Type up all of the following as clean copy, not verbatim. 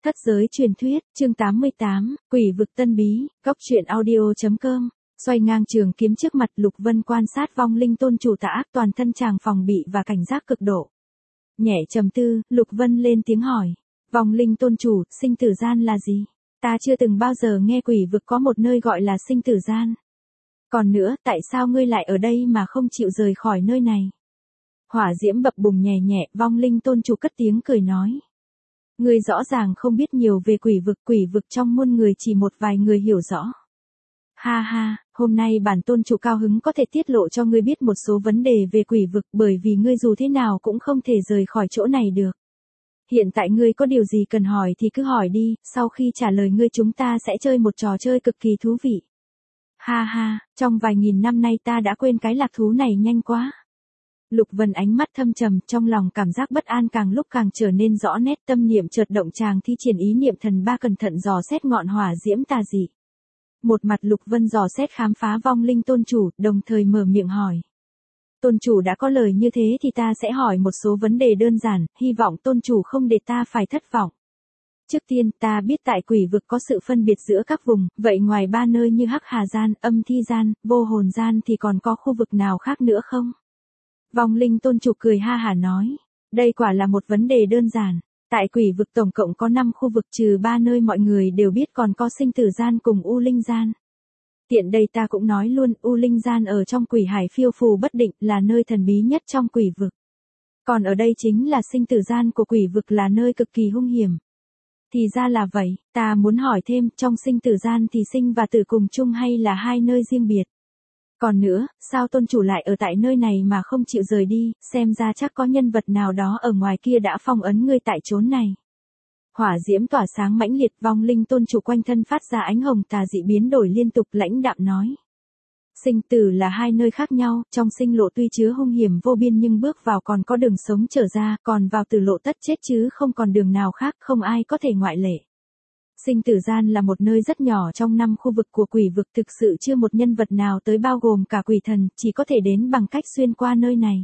Thất giới truyền thuyết, chương 88, quỷ vực tân bí, góc truyện audio.com. Xoay ngang trường kiếm trước mặt, Lục Vân quan sát vong linh tôn chủ tà ác, toàn thân chàng phòng bị và cảnh giác cực độ. Nhẹ trầm tư, Lục Vân lên tiếng hỏi. Vong linh tôn chủ, sinh tử gian là gì? Ta chưa từng bao giờ nghe quỷ vực có một nơi gọi là sinh tử gian. Còn nữa, tại sao ngươi lại ở đây mà không chịu rời khỏi nơi này? Hỏa diễm bập bùng nhẹ nhẹ, vong linh tôn chủ cất tiếng cười nói. Ngươi rõ ràng không biết nhiều về quỷ vực trong muôn người chỉ một vài người hiểu rõ. Ha ha, hôm nay bản tôn chủ cao hứng có thể tiết lộ cho ngươi biết một số vấn đề về quỷ vực, bởi vì ngươi dù thế nào cũng không thể rời khỏi chỗ này được. Hiện tại ngươi có điều gì cần hỏi thì cứ hỏi đi, sau khi trả lời ngươi chúng ta sẽ chơi một trò chơi cực kỳ thú vị. Ha ha, trong vài nghìn năm nay ta đã quên cái lạc thú này nhanh quá. Lục Vân ánh mắt thâm trầm, trong lòng cảm giác bất an càng lúc càng trở nên rõ nét, tâm niệm chợt động, chàng thi triển ý niệm thần ba cẩn thận dò xét ngọn hỏa diễm tà dị. Một mặt Lục Vân dò xét khám phá vong linh tôn chủ, đồng thời mở miệng hỏi. Tôn chủ đã có lời như thế thì ta sẽ hỏi một số vấn đề đơn giản, hy vọng tôn chủ không để ta phải thất vọng. Trước tiên, ta biết tại quỷ vực có sự phân biệt giữa các vùng, vậy ngoài ba nơi như Hắc Hà Gian, Âm Thi Gian, Vô Hồn Gian thì còn có khu vực nào khác nữa không? Vong linh tôn chủ cười ha hả nói, đây quả là một vấn đề đơn giản. Tại quỷ vực tổng cộng có 5 khu vực, trừ 3 nơi mọi người đều biết còn có sinh tử gian cùng U Linh Gian. Tiện đây ta cũng nói luôn, U Linh Gian ở trong quỷ hải phiêu phù bất định, là nơi thần bí nhất trong quỷ vực. Còn ở đây chính là sinh tử gian của quỷ vực, là nơi cực kỳ hung hiểm. Thì ra là vậy, ta muốn hỏi thêm, trong sinh tử gian thì sinh và tử cùng chung hay là hai nơi riêng biệt? Còn nữa, sao tôn chủ lại ở tại nơi này mà không chịu rời đi, xem ra chắc có nhân vật nào đó ở ngoài kia đã phong ấn ngươi tại chốn này. Hỏa diễm tỏa sáng mãnh liệt, vong linh tôn chủ quanh thân phát ra ánh hồng tà dị biến đổi liên tục, lãnh đạm nói. Sinh tử là hai nơi khác nhau, trong sinh lộ tuy chứa hung hiểm vô biên nhưng bước vào còn có đường sống trở ra, còn vào tử lộ tất chết chứ không còn đường nào khác, không ai có thể ngoại lệ. Sinh tử gian là một nơi rất nhỏ trong 5 khu vực của quỷ vực, thực sự chưa một nhân vật nào tới, bao gồm cả quỷ thần, chỉ có thể đến bằng cách xuyên qua nơi này.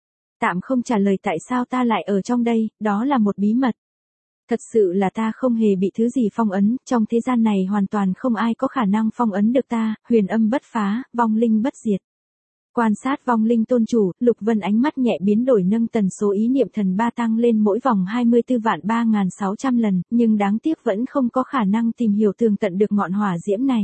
Tạm không trả lời tại sao ta lại ở trong đây, đó là một bí mật. Thật sự là ta không hề bị thứ gì phong ấn, trong thế gian này hoàn toàn không ai có khả năng phong ấn được ta, huyền âm bất phá, vong linh bất diệt. Quan sát vong linh tôn chủ, Lục Vân ánh mắt nhẹ biến đổi, nâng tần số ý niệm thần ba tăng lên mỗi vòng 24.3600 lần, nhưng đáng tiếc vẫn không có khả năng tìm hiểu tường tận được ngọn hỏa diễm này.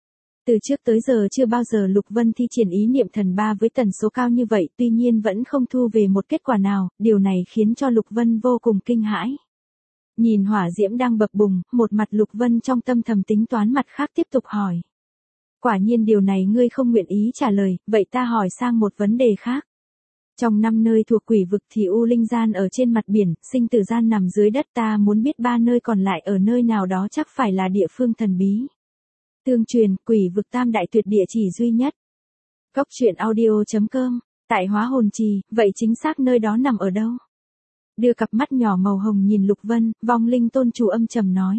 Từ trước tới giờ chưa bao giờ Lục Vân thi triển ý niệm thần ba với tần số cao như vậy, tuy nhiên vẫn không thu về một kết quả nào, điều này khiến cho Lục Vân vô cùng kinh hãi. Nhìn hỏa diễm đang bập bùng, một mặt Lục Vân trong tâm thầm tính toán, mặt khác tiếp tục hỏi. Quả nhiên điều này ngươi không nguyện ý trả lời, vậy ta hỏi sang một vấn đề khác. Trong 5 nơi thuộc quỷ vực thì U Linh Gian ở trên mặt biển, sinh tử gian nằm dưới đất, ta muốn biết 3 nơi còn lại ở nơi nào đó, chắc phải là địa phương thần bí. Tương truyền, quỷ vực tam đại tuyệt địa chỉ duy nhất. Góc truyện audio.com, tại Hóa Hồn Trì, vậy chính xác nơi đó nằm ở đâu? Đưa cặp mắt nhỏ màu hồng nhìn Lục Vân, vong linh tôn chủ âm trầm nói.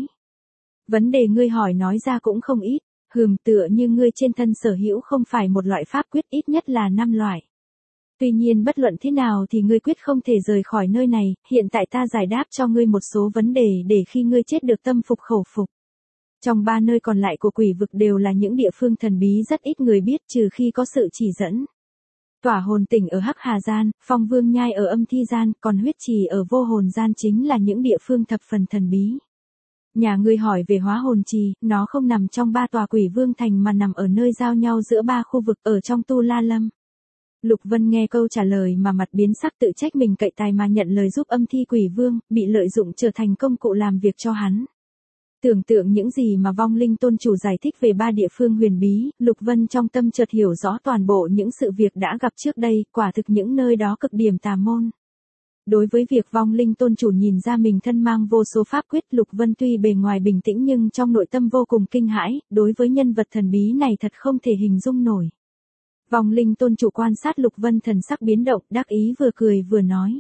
Vấn đề ngươi hỏi nói ra cũng không ít. Tựa như ngươi trên thân sở hữu không phải một loại pháp quyết, ít nhất là 5 loại. Tuy nhiên bất luận thế nào thì ngươi quyết không thể rời khỏi nơi này, hiện tại ta giải đáp cho ngươi một số vấn đề để khi ngươi chết được tâm phục khẩu phục. Trong 3 nơi còn lại của quỷ vực đều là những địa phương thần bí rất ít người biết, trừ khi có sự chỉ dẫn. Tỏa hồn tỉnh ở Hắc Hà Gian, Phong Vương Nhai ở Âm Thi Gian, còn huyết trì ở Vô Hồn Gian chính là những địa phương thập phần thần bí. Nhà ngươi hỏi về Hóa Hồn Trì, nó không nằm trong 3 tòa quỷ vương thành mà nằm ở nơi giao nhau giữa 3 khu vực, ở trong Tu La Lâm. Lục Vân nghe câu trả lời mà mặt biến sắc, tự trách mình cậy tài mà nhận lời giúp âm thi quỷ vương, bị lợi dụng trở thành công cụ làm việc cho hắn. Tưởng tượng những gì mà vong linh tôn chủ giải thích về 3 địa phương huyền bí, Lục Vân trong tâm chợt hiểu rõ toàn bộ những sự việc đã gặp trước đây, quả thực những nơi đó cực điểm tà môn. Đối với việc vong linh tôn chủ nhìn ra mình thân mang vô số pháp quyết, Lục Vân tuy bề ngoài bình tĩnh nhưng trong nội tâm vô cùng kinh hãi, đối với nhân vật thần bí này thật không thể hình dung nổi. Vong linh tôn chủ quan sát Lục Vân, thần sắc biến động, đắc ý vừa cười vừa nói.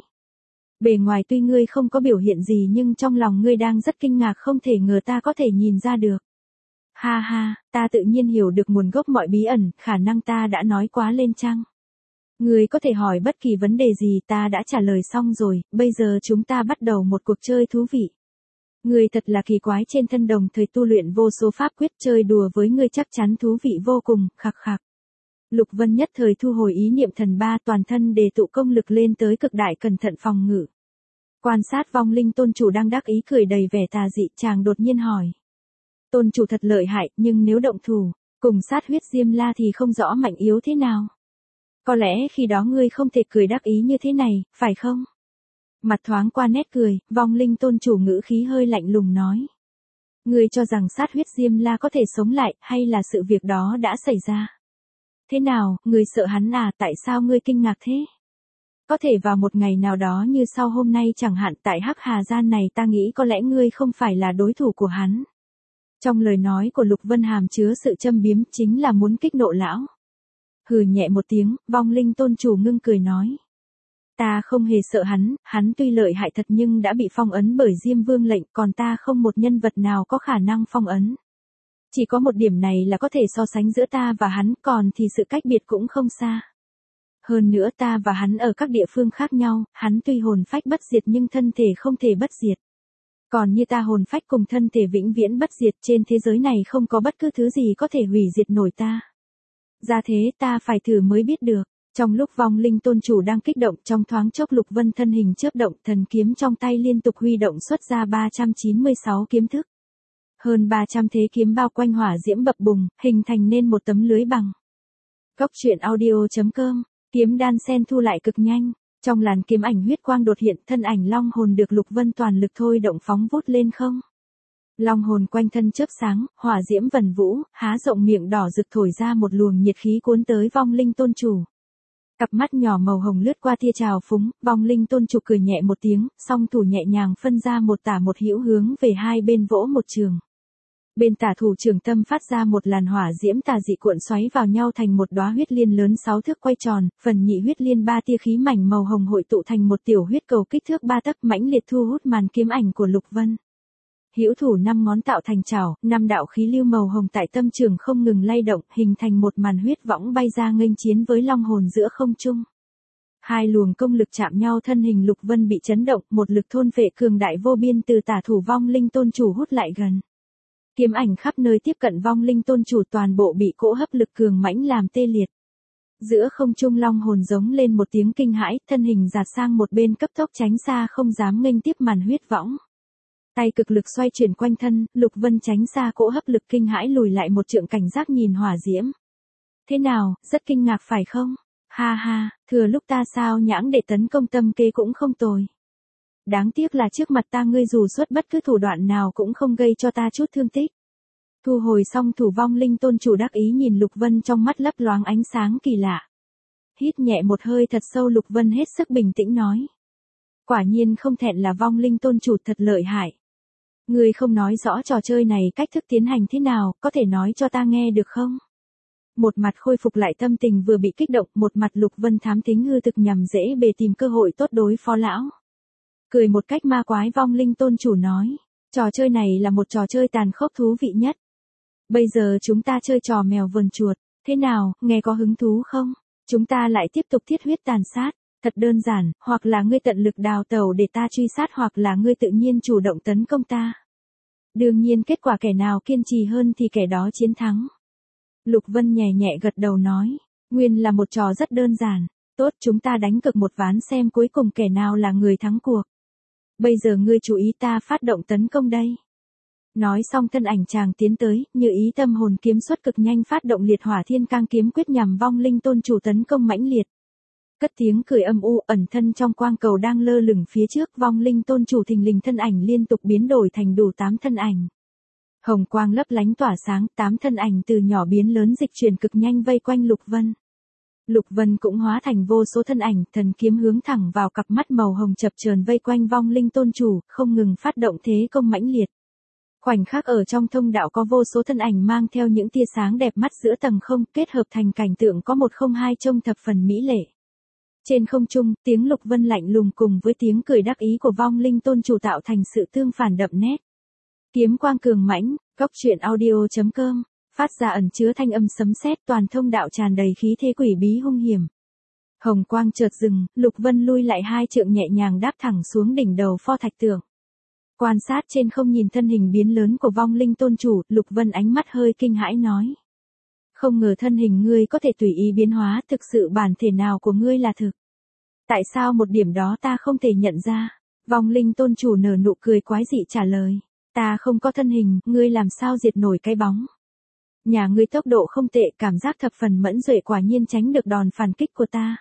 Bề ngoài tuy ngươi không có biểu hiện gì nhưng trong lòng ngươi đang rất kinh ngạc, không thể ngờ ta có thể nhìn ra được. Ha ha, ta tự nhiên hiểu được nguồn gốc mọi bí ẩn, khả năng ta đã nói quá lên chăng? Ngươi có thể hỏi bất kỳ vấn đề gì, ta đã trả lời xong rồi, bây giờ chúng ta bắt đầu một cuộc chơi thú vị. Ngươi thật là kỳ quái, trên thân đồng thời tu luyện vô số pháp quyết, chơi đùa với ngươi chắc chắn thú vị vô cùng, khặc khặc. Lục Vân nhất thời thu hồi ý niệm thần ba, toàn thân đề tụ công lực lên tới cực đại, cẩn thận phòng ngự. Quan sát vong linh tôn chủ đang đắc ý cười đầy vẻ tà dị, chàng đột nhiên hỏi. Tôn chủ thật lợi hại, nhưng nếu động thủ, cùng sát huyết Diêm La thì không rõ mạnh yếu thế nào. Có lẽ khi đó ngươi không thể cười đắc ý như thế này, phải không? Mặt thoáng qua nét cười, vong linh tôn chủ ngữ khí hơi lạnh lùng nói. Ngươi cho rằng sát huyết Diêm La có thể sống lại, hay là sự việc đó đã xảy ra? Thế nào, ngươi sợ hắn à, tại sao ngươi kinh ngạc thế? Có thể vào một ngày nào đó như sau hôm nay chẳng hạn, tại Hắc Hà Gian này, ta nghĩ có lẽ ngươi không phải là đối thủ của hắn. Trong lời nói của Lục Vân hàm chứa sự châm biếm, chính là muốn kích nộ lão. Hừ nhẹ một tiếng, vong linh tôn chủ ngưng cười nói. Ta không hề sợ hắn tuy lợi hại thật nhưng đã bị phong ấn bởi Diêm Vương lệnh, còn ta không một nhân vật nào có khả năng phong ấn. Chỉ có một điểm này là có thể so sánh giữa ta và hắn, còn thì sự cách biệt cũng không xa. Hơn nữa ta và hắn ở các địa phương khác nhau, hắn tuy hồn phách bất diệt nhưng thân thể không thể bất diệt. Còn như ta hồn phách cùng thân thể vĩnh viễn bất diệt, trên thế giới này không có bất cứ thứ gì có thể hủy diệt nổi ta. Ra thế ta phải thử mới biết được. Trong lúc vong linh tôn chủ đang kích động, trong thoáng chốc Lục Vân thân hình chớp động, thần kiếm trong tay liên tục huy động xuất ra 396 kiếm thức. Hơn 300 thế kiếm bao quanh hỏa diễm bập bùng, hình thành nên một tấm lưới bằng. Góc truyện audio.com, kiếm đan sen thu lại cực nhanh. Trong làn kiếm ảnh huyết quang đột hiện, thân ảnh long hồn được Lục Vân toàn lực thôi động phóng vút lên không. Long hồn quanh thân chớp sáng, hỏa diễm vần vũ, há rộng miệng đỏ rực thổi ra một luồng nhiệt khí cuốn tới vong linh tôn chủ. Cặp mắt nhỏ màu hồng lướt qua tia trào phúng, vong linh tôn chủ cười nhẹ một tiếng, song thủ nhẹ nhàng phân ra một tả một hữu hướng về hai bên vỗ một trường. Bên tả thủ trường tâm phát ra một làn hỏa diễm tà dị cuộn xoáy vào nhau thành một đóa huyết liên lớn 6 thước quay tròn, phần nhị huyết liên 3 tia khí mảnh màu hồng hội tụ thành một tiểu huyết cầu kích thước 3 tấc, mãnh liệt thu hút màn kiếm ảnh của Lục Vân. Hữu thủ 5 ngón tạo thành chảo, 5 đạo khí lưu màu hồng tại tâm trường không ngừng lay động, hình thành một màn huyết võng bay ra nghênh chiến với long hồn giữa không trung. Hai luồng công lực chạm nhau, thân hình Lục Vân bị chấn động, một lực thôn phệ cường đại vô biên từ tả thủ vong linh tôn chủ hút lại gần. Kiếm ảnh khắp nơi tiếp cận vong linh tôn chủ, toàn bộ bị cỗ hấp lực cường mãnh làm tê liệt. Giữa không trung long hồn giống lên một tiếng kinh hãi, thân hình giạt sang một bên cấp tốc tránh xa, không dám nghênh tiếp màn huyết võng. Tay cực lực xoay chuyển quanh thân, Lục Vân tránh xa cỗ hấp lực kinh hãi, lùi lại một trượng, cảnh giác nhìn hỏa diễm. Thế nào, rất kinh ngạc phải không? Ha ha, thừa lúc ta sao nhãng để tấn công tâm kế cũng không tồi. Đáng tiếc là trước mặt ta ngươi dù xuất bất cứ thủ đoạn nào cũng không gây cho ta chút thương tích. Thu hồi xong thủ, vong linh tôn chủ đắc ý nhìn Lục Vân, trong mắt lấp loáng ánh sáng kỳ lạ. Hít nhẹ một hơi thật sâu, Lục Vân hết sức bình tĩnh nói. Quả nhiên không thẹn là vong linh tôn chủ, thật lợi hại. Ngươi không nói rõ trò chơi này cách thức tiến hành thế nào, có thể nói cho ta nghe được không? Một mặt khôi phục lại tâm tình vừa bị kích động, một mặt Lục Vân thám thính hư thực nhằm dễ bề tìm cơ hội tốt đối phó lão. Cười một cách ma quái, vong linh tôn chủ nói. Trò chơi này là một trò chơi tàn khốc thú vị nhất. Bây giờ chúng ta chơi trò mèo vờn chuột, thế nào, nghe có hứng thú không? Chúng ta lại tiếp tục thiết huyết tàn sát. Thật đơn giản, hoặc là ngươi tận lực đào tẩu để ta truy sát, hoặc là ngươi tự nhiên chủ động tấn công ta. Đương nhiên kết quả kẻ nào kiên trì hơn thì kẻ đó chiến thắng. Lục Vân nhẹ nhẹ gật đầu nói, nguyên là một trò rất đơn giản. Tốt, chúng ta đánh cược một ván xem cuối cùng kẻ nào là người thắng cuộc. Bây giờ ngươi chú ý, ta phát động tấn công đây. Nói xong thân ảnh chàng tiến tới, như ý tâm hồn kiếm xuất cực nhanh, phát động liệt hỏa thiên cang kiếm quyết nhằm vong linh tôn chủ tấn công mãnh liệt. Cất tiếng cười âm u, ẩn thân trong quang cầu đang lơ lửng phía trước, vong linh tôn chủ thình lình thân ảnh liên tục biến đổi thành đủ 8 thân ảnh. Hồng quang lấp lánh tỏa sáng, 8 thân ảnh từ nhỏ biến lớn dịch chuyển cực nhanh vây quanh Lục Vân. Lục Vân cũng hóa thành vô số thân ảnh, thần kiếm hướng thẳng vào cặp mắt màu hồng chập chờn vây quanh vong linh tôn chủ, không ngừng phát động thế công mãnh liệt. Khoảnh khắc ở trong thông đạo có vô số thân ảnh mang theo những tia sáng đẹp mắt giữa tầng không, kết hợp thành cảnh tượng có 102 trông thập phần mỹ lệ. Trên không trung, tiếng Lục Vân lạnh lùng cùng với tiếng cười đắc ý của vong linh tôn chủ tạo thành sự tương phản đậm nét. Kiếm quang cường mãnh, góc truyện audio.com, phát ra ẩn chứa thanh âm sấm sét, toàn thông đạo tràn đầy khí thế quỷ bí hung hiểm. Hồng quang chợt dừng, Lục Vân lui lại 2 trượng, nhẹ nhàng đáp thẳng xuống đỉnh đầu pho thạch tượng. Quan sát trên không nhìn thân hình biến lớn của vong linh tôn chủ, Lục Vân ánh mắt hơi kinh hãi nói. Không ngờ thân hình ngươi có thể tùy ý biến hóa, thực sự bản thể nào của ngươi là thực. Tại sao một điểm đó ta không thể nhận ra? Vong linh tôn chủ nở nụ cười quái dị trả lời. Ta không có thân hình, ngươi làm sao diệt nổi cái bóng. Nhà ngươi tốc độ không tệ, cảm giác thập phần mẫn duệ, quả nhiên tránh được đòn phản kích của ta.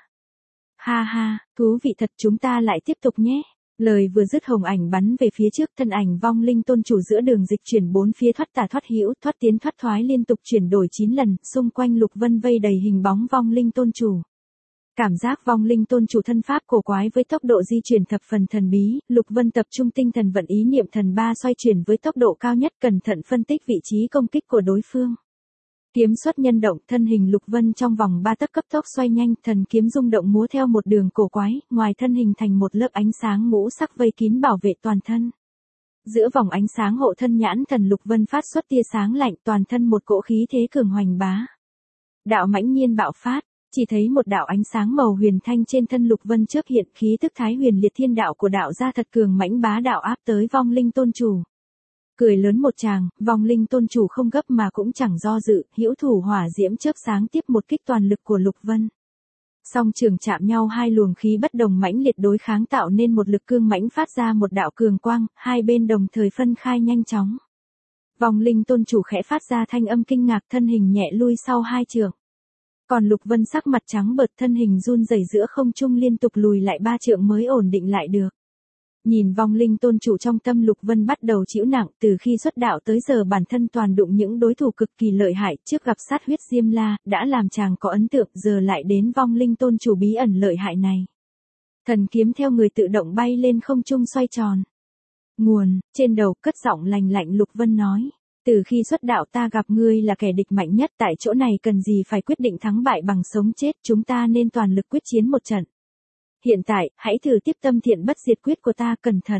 Ha ha, thú vị thật, chúng ta lại tiếp tục nhé. Lời vừa dứt hồng ảnh bắn về phía trước, thân ảnh vong linh tôn chủ giữa đường dịch chuyển bốn phía, thoát tả thoát hữu, thoát tiến thoát thoái liên tục chuyển đổi 9 lần, xung quanh Lục Vân vây đầy hình bóng vong linh tôn chủ. Cảm giác vong linh tôn chủ thân pháp cổ quái với tốc độ di chuyển thập phần thần bí, Lục Vân tập trung tinh thần vận ý niệm thần ba xoay chuyển với tốc độ cao nhất, cẩn thận phân tích vị trí công kích của đối phương. Kiếm xuất nhân động, thân hình Lục Vân trong vòng 3 tấc cấp tốc xoay nhanh, thần kiếm rung động múa theo một đường cổ quái, ngoài thân hình thành một lớp ánh sáng ngũ sắc vây kín bảo vệ toàn thân. Giữa vòng ánh sáng hộ thân nhãn thần Lục Vân phát xuất tia sáng lạnh, toàn thân một cỗ khí thế cường hoành bá. Đạo mãnh nhiên bạo phát, chỉ thấy một đạo ánh sáng màu huyền thanh trên thân Lục Vân trước hiện, khí tức Thái Huyền Liệt Thiên đạo của đạo gia thật cường mãnh bá đạo áp tới vong linh tôn chủ. Cười lớn một tràng, vong linh tôn chủ không gấp mà cũng chẳng do dự, hữu thủ hỏa diễm chớp sáng tiếp một kích toàn lực của Lục Vân. Song trường chạm nhau, hai luồng khí bất đồng mãnh liệt đối kháng tạo nên một lực cương mãnh phát ra một đạo cường quang, hai bên đồng thời phân khai nhanh chóng. Vong linh tôn chủ khẽ phát ra thanh âm kinh ngạc, thân hình nhẹ lui sau hai trượng. Còn Lục Vân sắc mặt trắng bệch, thân hình run rẩy giữa không trung liên tục lùi lại 3 trượng mới ổn định lại được. Nhìn vong linh tôn chủ trong tâm Lục Vân bắt đầu chịu nặng, từ khi xuất đạo tới giờ bản thân toàn đụng những đối thủ cực kỳ lợi hại, trước gặp sát huyết Diêm La, đã làm chàng có ấn tượng, giờ lại đến vong linh tôn chủ bí ẩn lợi hại này. Thần kiếm theo người tự động bay lên không trung xoay tròn. Nguồn, trên đầu cất giọng lành lạnh Lục Vân nói. Từ khi xuất đạo ta gặp ngươi là kẻ địch mạnh nhất, tại chỗ này cần gì phải quyết định thắng bại bằng sống chết, chúng ta nên toàn lực quyết chiến một trận. Hiện tại, hãy thử tiếp tâm thiện bất diệt quyết của ta, cẩn thận.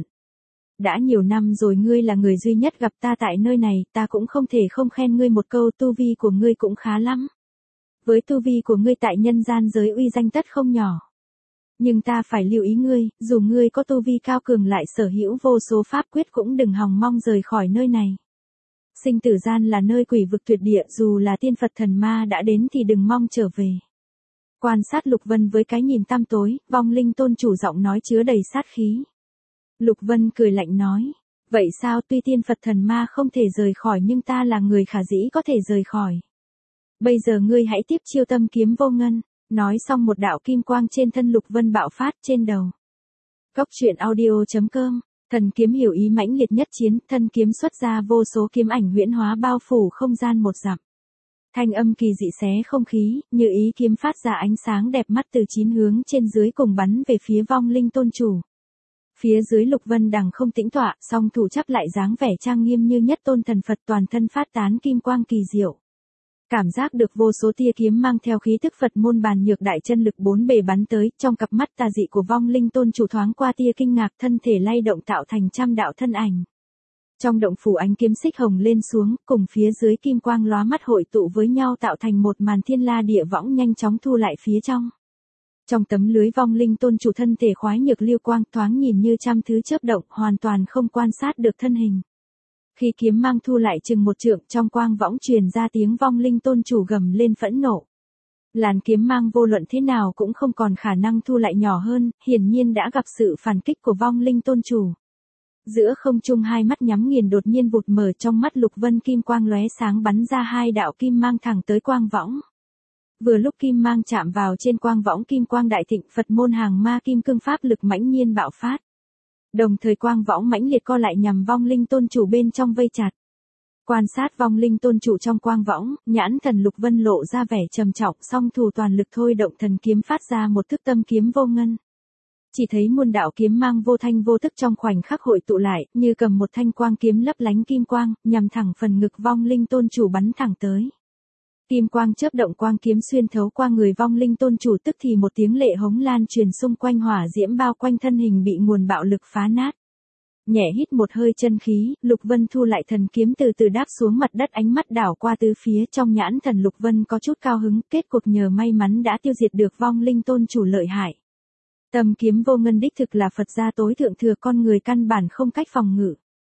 Đã nhiều năm rồi ngươi là người duy nhất gặp ta tại nơi này, ta cũng không thể không khen ngươi một câu, tu vi của ngươi cũng khá lắm. Với tu vi của ngươi tại nhân gian giới uy danh tất không nhỏ. Nhưng ta phải lưu ý ngươi, dù ngươi có tu vi cao cường lại sở hữu vô số pháp quyết cũng đừng hòng mong rời khỏi nơi này. Sinh tử gian là nơi quỷ vực tuyệt địa, dù là tiên Phật thần ma đã đến thì đừng mong trở về. Quan sát Lục Vân với cái nhìn tăm tối, vong linh tôn chủ giọng nói chứa đầy sát khí. Lục Vân cười lạnh nói, vậy sao, tuy tiên Phật thần ma không thể rời khỏi nhưng ta là người khả dĩ có thể rời khỏi. Bây giờ ngươi hãy tiếp chiêu tâm kiếm vô ngân, nói xong một đạo kim quang trên thân Lục Vân bạo phát trên đầu. Góc truyện audio.com, thần kiếm hiểu ý mãnh liệt nhất chiến, thân kiếm xuất ra vô số kiếm ảnh huyễn hóa bao phủ không gian một dặm. Thanh âm kỳ dị xé không khí, như ý kiếm phát ra ánh sáng đẹp mắt từ 9 hướng trên dưới cùng bắn về phía vong linh tôn chủ. Phía dưới Lục Vân đằng không tĩnh tọa, song thủ chắp lại dáng vẻ trang nghiêm như nhất tôn thần Phật, toàn thân phát tán kim quang kỳ diệu. Cảm giác được vô số tia kiếm mang theo khí tức Phật môn bàn nhược đại chân lực bốn bề bắn tới, trong cặp mắt tà dị của vong linh tôn chủ thoáng qua tia kinh ngạc, thân thể lay động tạo thành trăm đạo thân ảnh. Trong động phủ ánh kiếm xích hồng lên xuống, cùng phía dưới kim quang lóa mắt hội tụ với nhau tạo thành một màn thiên la địa võng nhanh chóng thu lại phía trong. Trong tấm lưới vong linh tôn chủ thân thể khoái nhược lưu quang thoáng nhìn như trăm thứ chớp động, hoàn toàn không quan sát được thân hình. Khi kiếm mang thu lại chừng một trượng, trong quang võng truyền ra tiếng vong linh tôn chủ gầm lên phẫn nộ. Làn kiếm mang vô luận thế nào cũng không còn khả năng thu lại nhỏ hơn, hiển nhiên đã gặp sự phản kích của vong linh tôn chủ. Giữa không trung hai mắt nhắm nghiền đột nhiên vụt mở, trong mắt Lục Vân kim quang lóe sáng bắn ra hai đạo kim mang thẳng tới quang võng. Vừa lúc kim mang chạm vào trên quang võng, kim quang đại thịnh, Phật môn hàng ma kim cương pháp lực mãnh nhiên bạo phát. Đồng thời quang võng mãnh liệt co lại nhằm vong linh tôn chủ bên trong vây chặt. Quan sát vong linh tôn chủ trong quang võng, nhãn thần Lục Vân lộ ra vẻ trầm trọng, song thủ toàn lực thôi động thần kiếm phát ra một thức tâm kiếm vô ngân. Chỉ thấy muôn đạo kiếm mang vô thanh vô tức trong khoảnh khắc hội tụ lại, như cầm một thanh quang kiếm lấp lánh kim quang, nhằm thẳng phần ngực vong linh tôn chủ bắn thẳng tới. Kim quang chớp động, quang kiếm xuyên thấu qua người vong linh tôn chủ, tức thì một tiếng lệ hống lan truyền xung quanh, hỏa diễm bao quanh thân hình bị nguồn bạo lực phá nát. Nhẹ hít một hơi chân khí, Lục Vân thu lại thần kiếm từ từ đáp xuống mặt đất, ánh mắt đảo qua tứ phía, trong nhãn thần Lục Vân có chút cao hứng, kết cuộc nhờ may mắn đã tiêu diệt được vong linh tôn chủ lợi hại. Tâm kiếm vô ngân đích thực là Phật gia tối thượng thừa, con người căn bản không cách phòng ngự.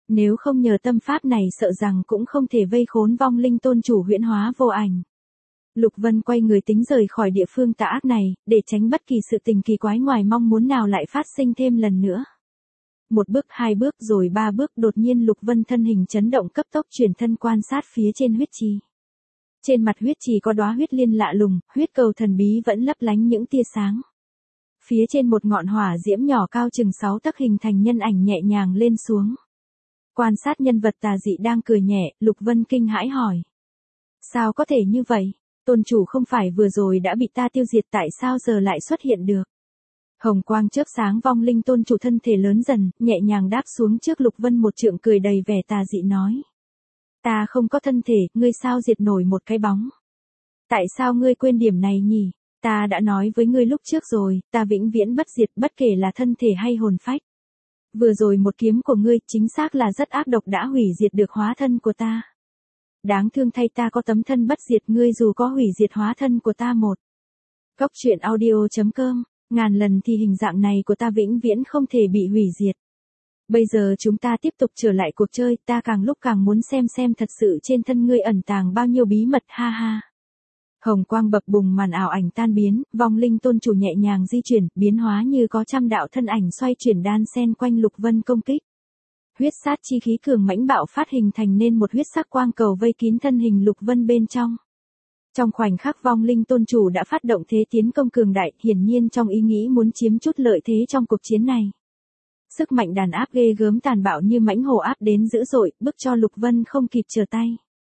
Nếu không nhờ tâm pháp này sợ rằng cũng không thể vây khốn vong linh tôn chủ huyễn hóa vô ảnh. Lục Vân quay người tính rời khỏi địa phương tà ác này, để tránh bất kỳ sự tình kỳ quái ngoài mong muốn nào lại phát sinh thêm lần nữa. Một bước, hai bước rồi ba bước, đột nhiên Lục Vân thân hình chấn động, cấp tốc chuyển thân quan sát phía trên huyết trì. Trên mặt huyết trì có đóa huyết liên lạ lùng, huyết cầu thần bí vẫn lấp lánh những tia sáng. Phía trên một ngọn hỏa diễm nhỏ cao chừng 6 tấc hình thành nhân ảnh nhẹ nhàng lên xuống. Quan sát nhân vật tà dị đang cười nhẹ, Lục Vân kinh hãi hỏi. Sao có thể như vậy? Tôn chủ không phải vừa rồi đã bị ta tiêu diệt, tại sao giờ lại xuất hiện được? Hồng quang chớp sáng, vong linh tôn chủ thân thể lớn dần, nhẹ nhàng đáp xuống trước Lục Vân, một trượng cười đầy vẻ tà dị nói. Ta không có thân thể, ngươi sao diệt nổi một cái bóng? Tại sao ngươi quên điểm này nhỉ? Ta đã nói với ngươi lúc trước rồi, ta vĩnh viễn bất diệt, bất kể là thân thể hay hồn phách. Vừa rồi một kiếm của ngươi chính xác là rất ác độc, đã hủy diệt được hóa thân của ta. Đáng thương thay, ta có tấm thân bất diệt, ngươi dù có hủy diệt hóa thân của ta một. Góc truyện audio.com, ngàn lần thì hình dạng này của ta vĩnh viễn không thể bị hủy diệt. Bây giờ chúng ta tiếp tục trở lại cuộc chơi, ta càng lúc càng muốn xem thật sự trên thân ngươi ẩn tàng bao nhiêu bí mật, ha ha. Hồng quang bập bùng, màn ảo ảnh tan biến, vong linh tôn chủ nhẹ nhàng di chuyển, biến hóa như có trăm đạo thân ảnh xoay chuyển đan xen quanh Lục Vân công kích. Huyết sát chi khí cường mãnh bạo phát, hình thành nên một huyết sắc quang cầu vây kín thân hình Lục Vân bên trong. Trong khoảnh khắc vong linh tôn chủ đã phát động thế tiến công cường đại, hiển nhiên trong ý nghĩ muốn chiếm chút lợi thế trong cuộc chiến này. Sức mạnh đàn áp ghê gớm, tàn bạo như mãnh hổ áp đến dữ dội, bức cho Lục Vân không kịp trở tay.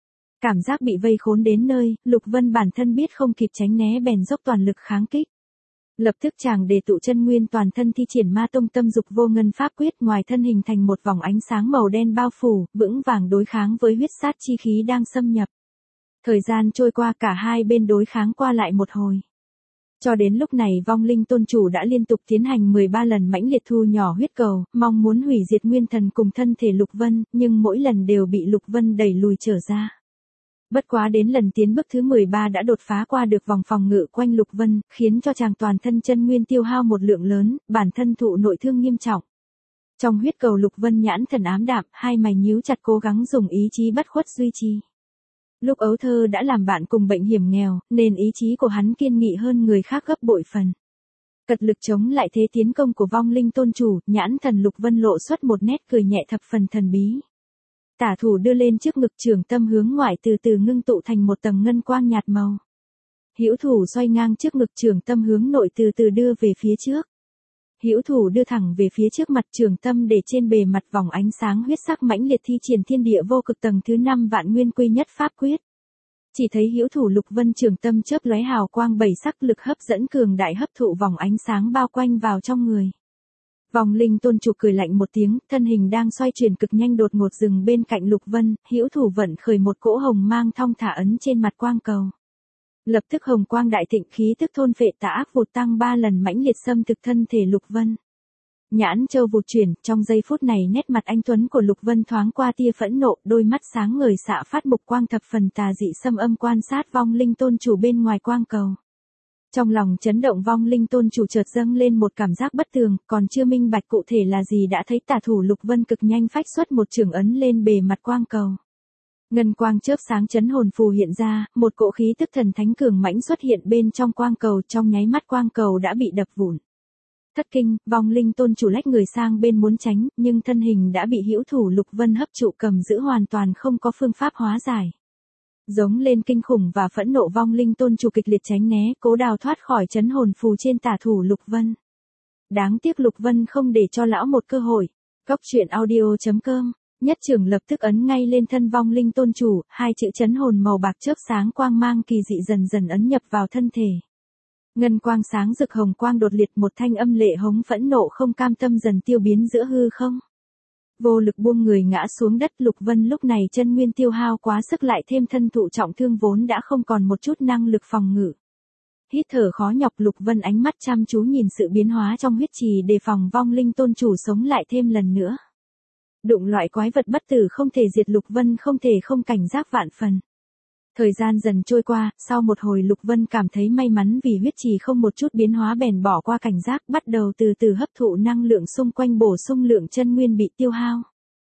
Cảm giác bị vây khốn đến nơi, Lục Vân bản thân biết không kịp tránh né, bèn dốc toàn lực kháng kích. Lập tức chàng đề tụ chân nguyên, toàn thân thi triển ma tông tâm dục vô ngân pháp quyết, ngoài thân hình thành một vòng ánh sáng màu đen bao phủ, vững vàng đối kháng với huyết sát chi khí đang xâm nhập. Thời gian trôi qua, cả hai bên đối kháng qua lại một hồi. Cho đến lúc này vong linh tôn chủ đã liên tục tiến hành 13 lần mãnh liệt thu nhỏ huyết cầu, mong muốn hủy diệt nguyên thần cùng thân thể Lục Vân, nhưng mỗi lần đều bị Lục Vân đẩy lùi trở ra. Bất quá đến lần tiến bước thứ 13 đã đột phá qua được vòng phòng ngự quanh Lục Vân, khiến cho chàng toàn thân chân nguyên tiêu hao một lượng lớn, bản thân thụ nội thương nghiêm trọng. Trong huyết cầu Lục Vân nhãn thần ám đạm, hai mày nhíu chặt, cố gắng dùng ý chí bất khuất duy trì. Lúc ấu thơ đã làm bạn cùng bệnh hiểm nghèo, nên ý chí của hắn kiên nghị hơn người khác gấp bội phần. Cật lực chống lại thế tiến công của vong linh tôn chủ, nhãn thần Lục Vân lộ xuất một nét cười nhẹ thập phần thần bí. Tả thủ đưa lên trước ngực, trường tâm hướng ngoại từ từ ngưng tụ thành một tầng ngân quang nhạt màu. Hữu thủ xoay ngang trước ngực, trường tâm hướng nội từ từ đưa về phía trước. Hữu thủ đưa thẳng về phía trước mặt, trường tâm để trên bề mặt vòng ánh sáng huyết sắc mãnh liệt thi triển thiên địa vô cực tầng thứ 5 vạn nguyên quy nhất pháp quyết. Chỉ thấy hữu thủ Lục Vân trường tâm chớp lóe hào quang bảy sắc, lực hấp dẫn cường đại hấp thụ vòng ánh sáng bao quanh vào trong người. Vong linh tôn chủ cười lạnh một tiếng, thân hình đang xoay chuyển cực nhanh đột ngột dừng bên cạnh Lục Vân, hữu thủ vận khởi một cỗ hồng mang thong thả ấn trên mặt quang cầu. Lập tức hồng quang đại thịnh, khí tức thôn phệ tà ác vụt tăng 3 lần mãnh liệt xâm thực thân thể Lục Vân. Nhãn châu vụt chuyển, trong giây phút này nét mặt anh tuấn của Lục Vân thoáng qua tia phẫn nộ, đôi mắt sáng ngời xạ phát mục quang thập phần tà dị xâm âm quan sát vong linh tôn chủ bên ngoài quang cầu. Trong lòng chấn động, vong linh tôn chủ chợt dâng lên một cảm giác bất tường, còn chưa minh bạch cụ thể là gì đã thấy tả thủ Lục Vân cực nhanh phách xuất một chưởng ấn lên bề mặt quang cầu. Ngân quang chớp sáng, chấn hồn phù hiện ra, một cỗ khí tức thần thánh cường mãnh xuất hiện bên trong quang cầu, trong nháy mắt quang cầu đã bị đập vụn. Thất kinh, vong linh tôn chủ lách người sang bên muốn tránh, nhưng thân hình đã bị hữu thủ Lục Vân hấp trụ cầm giữ, hoàn toàn không có phương pháp hóa giải. Giống lên kinh khủng và phẫn nộ, vong linh tôn chủ kịch liệt tránh né, cố đào thoát khỏi chấn hồn phù trên tả thủ Lục Vân. Đáng tiếc Lục Vân không để cho lão một cơ hội. Góc truyện audio.com, nhất trưởng lập tức ấn ngay lên thân vong linh tôn chủ, hai chữ chấn hồn màu bạc chớp sáng, quang mang kỳ dị dần dần ấn nhập vào thân thể. Ngân quang sáng rực, hồng quang đột liệt, một thanh âm lệ hống phẫn nộ không cam tâm dần tiêu biến giữa hư không. Vô lực buông người ngã xuống đất, Lục Vân lúc này chân nguyên tiêu hao quá sức, lại thêm thân thụ trọng thương vốn đã không còn một chút năng lực phòng ngự. Hít thở khó nhọc, Lục Vân ánh mắt chăm chú nhìn sự biến hóa trong huyết trì, đề phòng vong linh tôn chủ sống lại thêm lần nữa. Đụng loại quái vật bất tử không thể diệt, Lục Vân không thể không cảnh giác vạn phần. Thời gian dần trôi qua, sau một hồi Lục Vân cảm thấy may mắn vì huyết trì không một chút biến hóa, bèn bỏ qua cảnh giác, bắt đầu từ từ hấp thụ năng lượng xung quanh, bổ sung lượng chân nguyên bị tiêu hao.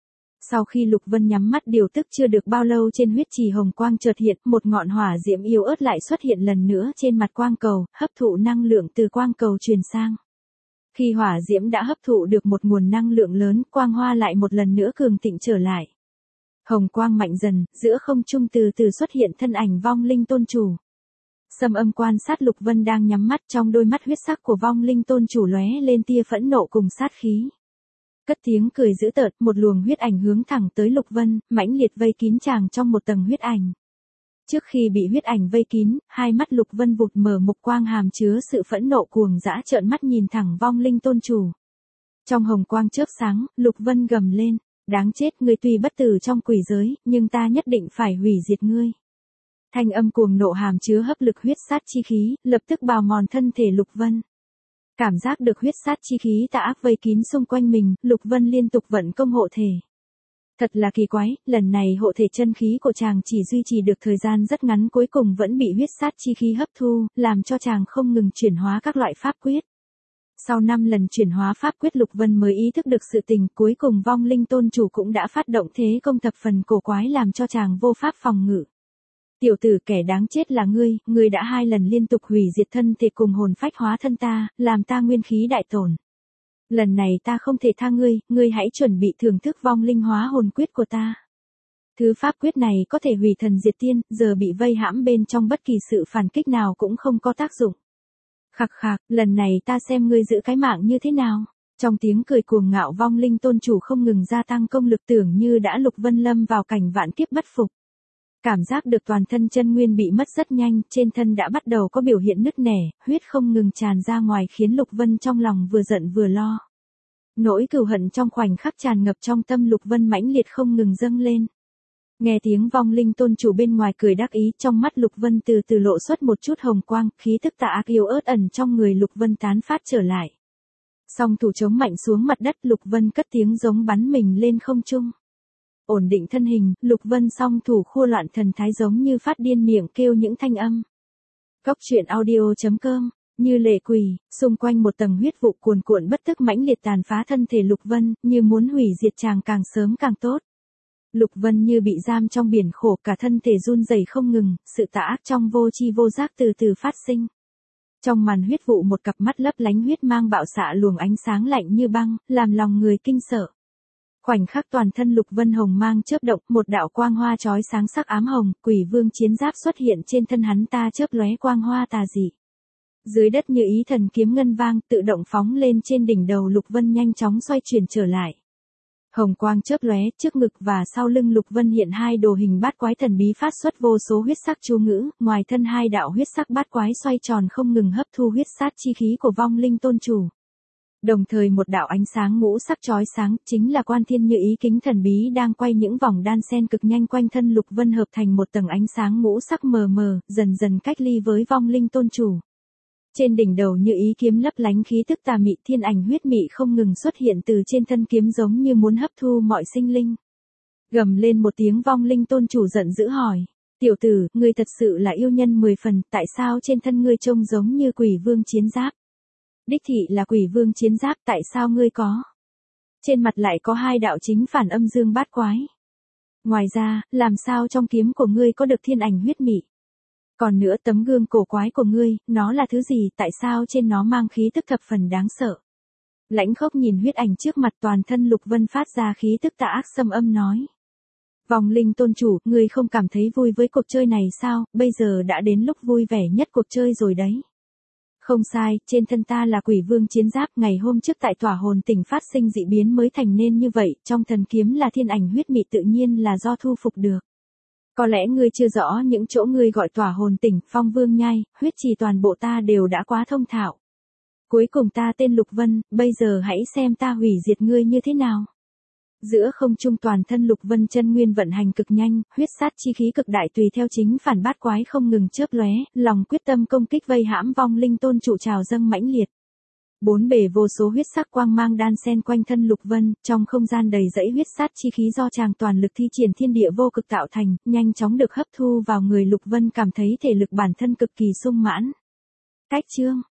Sau khi Lục Vân nhắm mắt điều tức chưa được bao lâu, trên huyết trì hồng quang chợt hiện, một ngọn hỏa diễm yếu ớt lại xuất hiện lần nữa trên mặt quang cầu, hấp thụ năng lượng từ quang cầu truyền sang. Khi hỏa diễm đã hấp thụ được một nguồn năng lượng lớn, quang hoa lại một lần nữa cường thịnh trở lại. Hồng quang mạnh dần, giữa không trung từ từ xuất hiện thân ảnh vong linh tôn chủ. Sâm Âm quan sát Lục Vân đang nhắm mắt, trong đôi mắt huyết sắc của vong linh tôn chủ lóe lên tia phẫn nộ cùng sát khí. Cất tiếng cười dữ tợn, một luồng huyết ảnh hướng thẳng tới Lục Vân, mãnh liệt vây kín chàng trong một tầng huyết ảnh. Trước khi bị huyết ảnh vây kín, hai mắt Lục Vân vụt mở, mục quang hàm chứa sự phẫn nộ cuồng dã trợn mắt nhìn thẳng vong linh tôn chủ. Trong hồng quang chớp sáng, Lục Vân gầm lên, đáng chết, ngươi tuy bất tử trong quỷ giới, nhưng ta nhất định phải hủy diệt ngươi. Thanh âm cuồng nộ hàm chứa hấp lực huyết sát chi khí, lập tức bào mòn thân thể Lục Vân. Cảm giác được huyết sát chi khí tà ác vây kín xung quanh mình, Lục Vân liên tục vận công hộ thể. Thật là kỳ quái, lần này hộ thể chân khí của chàng chỉ duy trì được thời gian rất ngắn, cuối cùng vẫn bị huyết sát chi khí hấp thu, làm cho chàng không ngừng chuyển hóa các loại pháp quyết. Sau 5 lần chuyển hóa pháp quyết, Lục Vân mới ý thức được sự tình, cuối cùng vong linh tôn chủ cũng đã phát động thế công thập phần cổ quái làm cho chàng vô pháp phòng ngự. Tiểu tử, kẻ đáng chết là ngươi đã 2 lần liên tục hủy diệt thân thể cùng hồn phách hóa thân ta, làm ta nguyên khí đại tổn. Lần này ta không thể tha ngươi hãy chuẩn bị thưởng thức vong linh hóa hồn quyết của ta. Thứ pháp quyết này có thể hủy thần diệt tiên, giờ bị vây hãm bên trong bất kỳ sự phản kích nào cũng không có tác dụng. Khạc khạc, lần này ta xem ngươi giữ cái mạng như thế nào. Trong tiếng cười cuồng ngạo, vong linh tôn chủ không ngừng gia tăng công lực, tưởng như đã Lục Vân lâm vào cảnh vạn kiếp bất phục. Cảm giác được toàn thân chân nguyên bị mất rất nhanh, trên thân đã bắt đầu có biểu hiện nứt nẻ, huyết không ngừng tràn ra ngoài khiến Lục Vân trong lòng vừa giận vừa lo. Nỗi cừu hận trong khoảnh khắc tràn ngập trong tâm Lục Vân mãnh liệt không ngừng dâng lên. Nghe tiếng vong linh tôn chủ bên ngoài cười đắc ý, trong mắt Lục Vân từ từ lộ xuất một chút hồng quang, khí tức tà ác yếu ớt ẩn trong người Lục Vân tán phát trở lại. Song thủ chống mạnh xuống mặt đất, Lục Vân cất tiếng giống bắn mình lên không trung. Ổn định thân hình, Lục Vân song thủ khua loạn thần thái giống như phát điên, miệng kêu những thanh âm. Coctruyện.audio.com, như lệ quỷ, xung quanh một tầng huyết vụ cuồn cuộn bất tức mãnh liệt tàn phá thân thể Lục Vân, như muốn hủy diệt chàng càng sớm càng tốt. Lục Vân như bị giam trong biển khổ, cả thân thể run rẩy không ngừng, sự tà ác trong vô tri vô giác từ từ phát sinh. Trong màn huyết vụ, một cặp mắt lấp lánh huyết mang bạo xạ luồng ánh sáng lạnh như băng, làm lòng người kinh sợ. Khoảnh khắc toàn thân Lục Vân hồng mang chớp động, một đạo quang hoa chói sáng sắc ám hồng, quỷ vương chiến giáp xuất hiện trên thân hắn ta, chớp lóe quang hoa tà dị. Dưới đất như ý thần kiếm ngân vang, tự động phóng lên trên đỉnh đầu Lục Vân, nhanh chóng xoay chuyển trở lại. Hồng quang chớp lóe, trước ngực và sau lưng Lục Vân hiện 2 đồ hình bát quái thần bí phát xuất vô số huyết sắc chú ngữ, ngoài thân 2 đạo huyết sắc bát quái xoay tròn không ngừng hấp thu huyết sát chi khí của vong linh tôn chủ. Đồng thời một đạo ánh sáng ngũ sắc chói sáng, chính là Quan Thiên Như Ý kính thần bí đang quay những vòng đan sen cực nhanh quanh thân Lục Vân, hợp thành một tầng ánh sáng ngũ sắc mờ mờ, dần dần cách ly với vong linh tôn chủ. Trên đỉnh đầu Như Ý kiếm lấp lánh khí tức tà mị, thiên ảnh huyết mị không ngừng xuất hiện từ trên thân kiếm giống như muốn hấp thu mọi sinh linh. Gầm lên một tiếng, vong linh tôn chủ giận dữ hỏi, tiểu tử, ngươi thật sự là yêu nhân 10 phần, tại sao trên thân ngươi trông giống như quỷ vương chiến giáp? Đích thị là quỷ vương chiến giáp, tại sao ngươi có? Trên mặt lại có 2 đạo chính phản âm dương bát quái. Ngoài ra, làm sao trong kiếm của ngươi có được thiên ảnh huyết mị? Còn nữa, tấm gương cổ quái của ngươi, nó là thứ gì, tại sao trên nó mang khí tức thập phần đáng sợ? Lãnh Khốc nhìn huyết ảnh trước mặt, toàn thân Lục Vân phát ra khí tức tà ác xâm âm nói. Vong linh tôn chủ, ngươi không cảm thấy vui với cuộc chơi này sao, bây giờ đã đến lúc vui vẻ nhất cuộc chơi rồi đấy. Không sai, trên thân ta là quỷ vương chiến giáp, ngày hôm trước tại tỏa hồn tỉnh phát sinh dị biến mới thành nên như vậy, trong thần kiếm là thiên ảnh huyết mị, tự nhiên là do thu phục được. Có lẽ ngươi chưa rõ những chỗ ngươi gọi tỏa hồn tỉnh, phong vương nhai, huyết trì toàn bộ ta đều đã quá thông thạo. Cuối cùng ta tên Lục Vân, bây giờ hãy xem ta hủy diệt ngươi như thế nào. Giữa không trung toàn thân Lục Vân chân nguyên vận hành cực nhanh, huyết sát chi khí cực đại tùy theo chính phản bát quái không ngừng chớp lóe, lòng quyết tâm công kích vây hãm vong linh tôn chủ trào dâng mãnh liệt. 4 bề vô số huyết sắc quang mang đan xen quanh thân Lục Vân, trong không gian đầy dẫy huyết sát chi khí do chàng toàn lực thi triển thiên địa vô cực tạo thành, nhanh chóng được hấp thu vào người Lục Vân, cảm thấy thể lực bản thân cực kỳ sung mãn. Cách chương